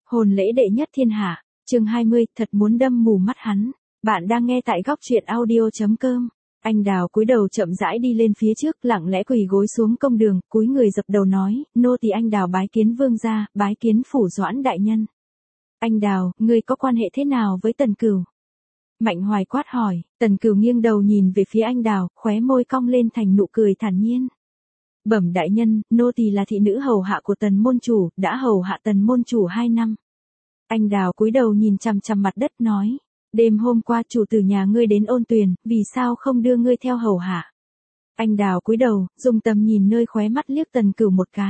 Hôn lễ đệ nhất thiên hạ, chương 20, thật muốn đâm mù mắt hắn. Bạn đang nghe tại góc truyện audio.com. Anh Đào cúi đầu chậm rãi đi lên phía trước, lặng lẽ quỳ gối xuống công đường, cúi người dập đầu nói, nô tỳ anh Đào bái kiến vương gia, bái kiến phủ Doãn đại nhân. Anh Đào, ngươi có quan hệ thế nào với Tần Cửu? Mạnh Hoài quát hỏi. Tần Cửu nghiêng đầu nhìn về phía anh Đào, khóe môi cong lên thành nụ cười thản nhiên. Bẩm đại nhân, nô tỳ là thị nữ hầu hạ của Tần môn chủ, đã hầu hạ Tần môn chủ 2 năm. Anh Đào cúi đầu nhìn chằm chằm mặt đất nói, đêm hôm qua chủ tử nhà ngươi đến Ôn Tuyền, vì sao không đưa ngươi theo hầu hạ? Anh Đào cúi đầu, dùng tầm nhìn nơi khóe mắt liếc Tần Cửu một cái.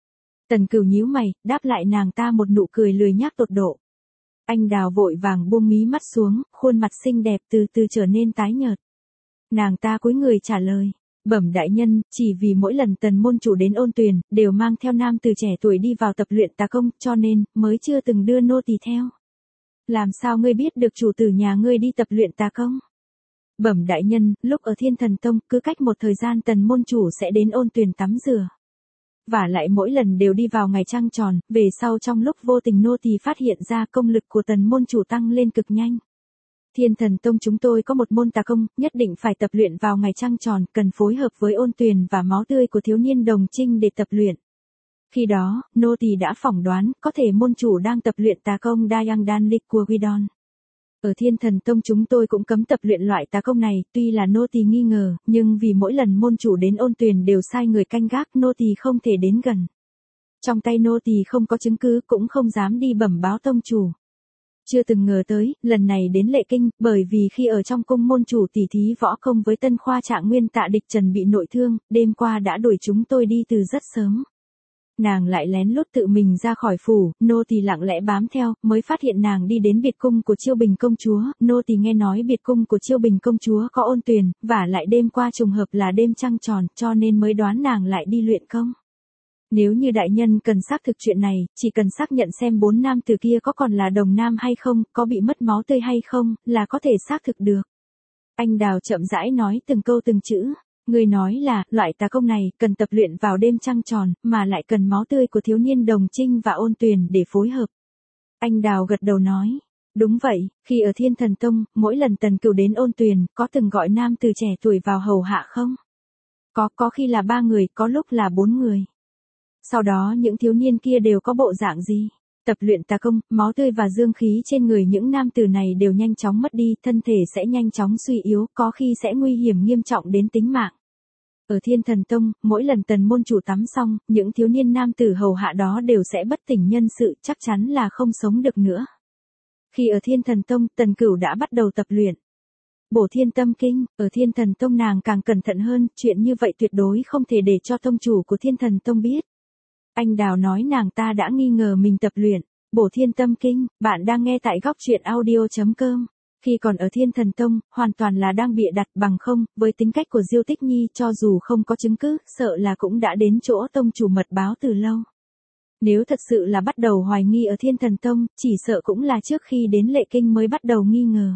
Tần Cửu nhíu mày, đáp lại nàng ta một nụ cười lười nhác tột độ. Anh Đào vội vàng buông mí mắt xuống, khuôn mặt xinh đẹp từ từ trở nên tái nhợt. Nàng ta cúi người trả lời. Bẩm đại nhân, chỉ vì mỗi lần Tần môn chủ đến Ôn Tuyền, đều mang theo nam từ trẻ tuổi đi vào tập luyện tà công, cho nên, mới chưa từng đưa nô tỳ theo. Làm sao ngươi biết được chủ tử nhà ngươi đi tập luyện tà công? Bẩm đại nhân, lúc ở Thiên Thần Tông, cứ cách một thời gian Tần môn chủ sẽ đến Ôn Tuyền tắm rửa. Và lại mỗi lần đều đi vào ngày trăng tròn, về sau trong lúc vô tình nô tỳ phát hiện ra công lực của Tần môn chủ tăng lên cực nhanh. Thiên Thần Tông chúng tôi có một môn tà công, nhất định phải tập luyện vào ngày trăng tròn, cần phối hợp với Ôn Tuyền và máu tươi của thiếu niên đồng trinh để tập luyện. Khi đó, nô tỳ đã phỏng đoán, có thể môn chủ đang tập luyện tà công Dayang Dan Lik của Guidon. Ở Thiên Thần Tông chúng tôi cũng cấm tập luyện loại tà công này, tuy là nô tỳ nghi ngờ, nhưng vì mỗi lần môn chủ đến Ôn Tuyền đều sai người canh gác, nô tỳ không thể đến gần. Trong tay nô tỳ không có chứng cứ, cũng không dám đi bẩm báo tông chủ. Chưa từng ngờ tới, lần này đến Lệ Kinh, bởi vì khi ở trong cung môn chủ tỉ thí võ công với Tân Khoa Trạng Nguyên Tạ Địch Trần bị nội thương, đêm qua đã đuổi chúng tôi đi từ rất sớm. Nàng lại lén lút tự mình ra khỏi phủ, nô tỳ lặng lẽ bám theo, mới phát hiện nàng đi đến biệt cung của Chiêu Bình công chúa, nô tỳ nghe nói biệt cung của Chiêu Bình công chúa có Ôn Tuyền, và lại đêm qua trùng hợp là đêm trăng tròn, cho nên mới đoán nàng lại đi luyện công. Nếu như đại nhân cần xác thực chuyện này, chỉ cần xác nhận xem 4 nam tử kia có còn là đồng nam hay không, có bị mất máu tươi hay không, là có thể xác thực được. Anh Đào chậm rãi nói từng câu từng chữ. Người nói là, loại tà công này, cần tập luyện vào đêm trăng tròn, mà lại cần máu tươi của thiếu niên đồng trinh và Ôn Tuyền để phối hợp. Anh Đào gật đầu nói. Đúng vậy, khi ở Thiên Thần Tông, mỗi lần Tần Cửu đến Ôn Tuyền, có từng gọi nam tử trẻ tuổi vào hầu hạ không? Có khi là 3 người, có lúc là 4 người. Sau đó những thiếu niên kia đều có bộ dạng gì? Tập luyện tà công, máu tươi và dương khí trên người những nam tử này đều nhanh chóng mất đi, thân thể sẽ nhanh chóng suy yếu, có khi sẽ nguy hiểm nghiêm trọng đến tính mạng. Ở Thiên Thần Tông, mỗi lần Tần môn chủ tắm xong, những thiếu niên nam tử hầu hạ đó đều sẽ bất tỉnh nhân sự, chắc chắn là không sống được nữa. Khi ở Thiên Thần Tông, Tần Cửu đã bắt đầu tập luyện Bổ Thiên Tâm Kinh, ở Thiên Thần Tông nàng càng cẩn thận hơn, chuyện như vậy tuyệt đối không thể để cho tông chủ của Thiên Thần Tông biết. Anh Đào nói nàng ta đã nghi ngờ mình tập luyện Bổ Thiên Tâm Kinh, bạn đang nghe tại góc truyện audio.com. Khi còn ở Thiên Thần Tông, hoàn toàn là đang bịa đặt, bằng không, với tính cách của Diêu Tích Nhi cho dù không có chứng cứ, sợ là cũng đã đến chỗ tông chủ mật báo từ lâu. Nếu thật sự là bắt đầu hoài nghi ở Thiên Thần Tông, chỉ sợ cũng là trước khi đến Lệ Kinh mới bắt đầu nghi ngờ.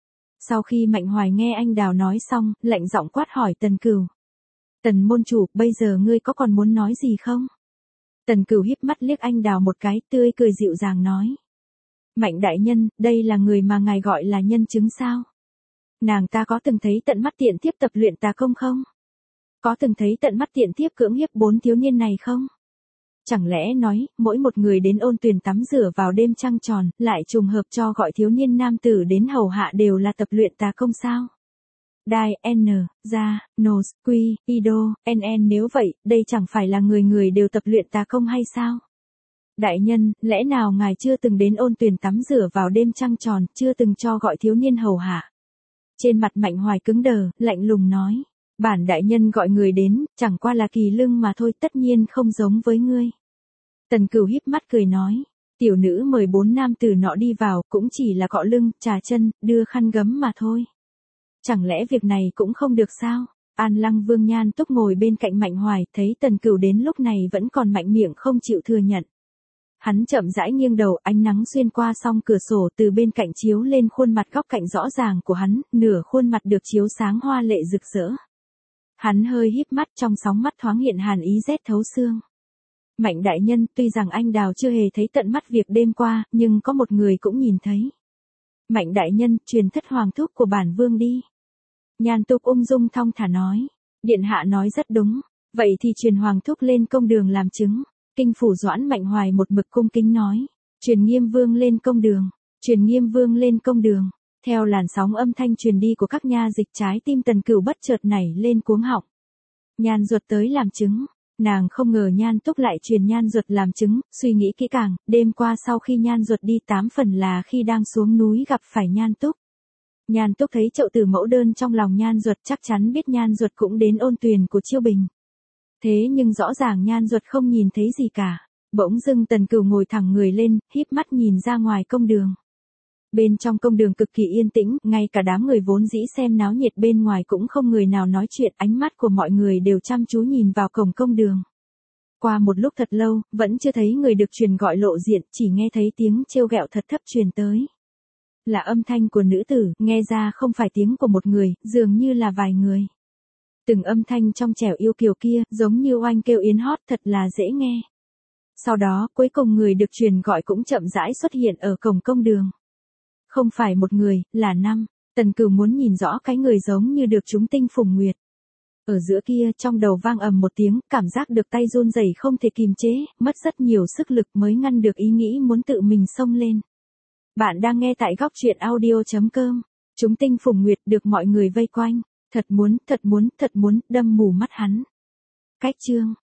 Sau khi Mạnh Hoài nghe anh Đào nói xong, lạnh giọng quát hỏi Tần Cửu. Tần môn chủ, bây giờ ngươi có còn muốn nói gì không? Tần Cửu híp mắt liếc anh Đào một cái, tươi cười dịu dàng nói. Mạnh đại nhân, đây là người mà ngài gọi là nhân chứng sao? Nàng ta có từng thấy tận mắt tiện tiếp tập luyện tà công không? Có từng thấy tận mắt tiện tiếp cưỡng hiếp 4 thiếu niên này không? Chẳng lẽ nói, mỗi một người đến Ôn Tuyền tắm rửa vào đêm trăng tròn, lại trùng hợp cho gọi thiếu niên nam tử đến hầu hạ đều là tập luyện tà công sao? Đai, N, Gia, Nos, Quy, Ido, NN nếu vậy, đây chẳng phải là người người đều tập luyện tà công hay sao? Đại nhân, lẽ nào ngài chưa từng đến Ôn Tuyền tắm rửa vào đêm trăng tròn, chưa từng cho gọi thiếu niên hầu hạ? Trên mặt Mạnh Hoài cứng đờ, lạnh lùng nói. Bản đại nhân gọi người đến, chẳng qua là kỳ lưng mà thôi, tất nhiên không giống với ngươi. Tần Cửu híp mắt cười nói. Tiểu nữ mời 4 nam tử nọ đi vào, cũng chỉ là cọ lưng, trà chân, đưa khăn gấm mà thôi. Chẳng lẽ việc này cũng không được sao? An Lăng Vương Nhan Túc ngồi bên cạnh Mạnh Hoài, thấy Tần Cửu đến lúc này vẫn còn mạnh miệng không chịu thừa nhận. Hắn chậm rãi nghiêng đầu, ánh nắng xuyên qua song cửa sổ từ bên cạnh chiếu lên khuôn mặt góc cạnh rõ ràng của hắn, nửa khuôn mặt được chiếu sáng hoa lệ rực rỡ. Hắn hơi híp mắt, trong sóng mắt thoáng hiện hàn ý rét thấu xương. Mạnh đại nhân, tuy rằng anh Đào chưa hề thấy tận mắt việc đêm qua, nhưng có một người cũng nhìn thấy. Mạnh đại nhân, truyền thất hoàng thúc của bản vương đi. Nhan Túc ung dung thong thả nói. Điện hạ nói rất đúng. Vậy thì truyền hoàng thúc lên công đường làm chứng. Kinh phủ Doãn Mạnh Hoài một mực cung kính nói. Truyền Nghiêm vương lên công đường. Truyền Nghiêm vương lên công đường. Theo làn sóng âm thanh truyền đi của các nha dịch, trái tim Tần Cửu bất chợt nảy lên cuống họng. Nhan Duật tới làm chứng. Nàng không ngờ Nhan Túc lại truyền Nhan Duật làm chứng, suy nghĩ kỹ càng, đêm qua sau khi Nhan Duật đi 8 phần là khi đang xuống núi gặp phải Nhan Túc. Nhan Túc thấy chậu tử mẫu đơn trong lòng Nhan Duật, chắc chắn biết Nhan Duật cũng đến ôn tuyền của Chiêu Bình. Thế nhưng rõ ràng Nhan Duật không nhìn thấy gì cả. Bỗng dưng Tần Cửu ngồi thẳng người lên, híp mắt nhìn ra ngoài công đường. Bên trong công đường cực kỳ yên tĩnh, ngay cả đám người vốn dĩ xem náo nhiệt bên ngoài cũng không người nào nói chuyện, ánh mắt của mọi người đều chăm chú nhìn vào cổng công đường. Qua một lúc thật lâu, vẫn chưa thấy người được truyền gọi lộ diện, chỉ nghe thấy tiếng trêu ghẹo thật thấp truyền tới. Là âm thanh của nữ tử, nghe ra không phải tiếng của một người, dường như là vài người. Từng âm thanh trong trẻo yêu kiều kia, giống như oanh kêu yến hót, thật là dễ nghe. Sau đó, cuối cùng người được truyền gọi cũng chậm rãi xuất hiện ở cổng công đường. Không phải một người, là 5. Tần Cửu muốn nhìn rõ cái người giống như được chúng tinh phùng nguyệt. Ở giữa kia, trong đầu vang ầm một tiếng, cảm giác được tay run rẩy không thể kìm chế, mất rất nhiều sức lực mới ngăn được ý nghĩ muốn tự mình xông lên. Bạn đang nghe tại góc truyện audio.com. Chúng tinh phùng nguyệt được mọi người vây quanh. Thật muốn, đâm mù mắt hắn. Cách chương.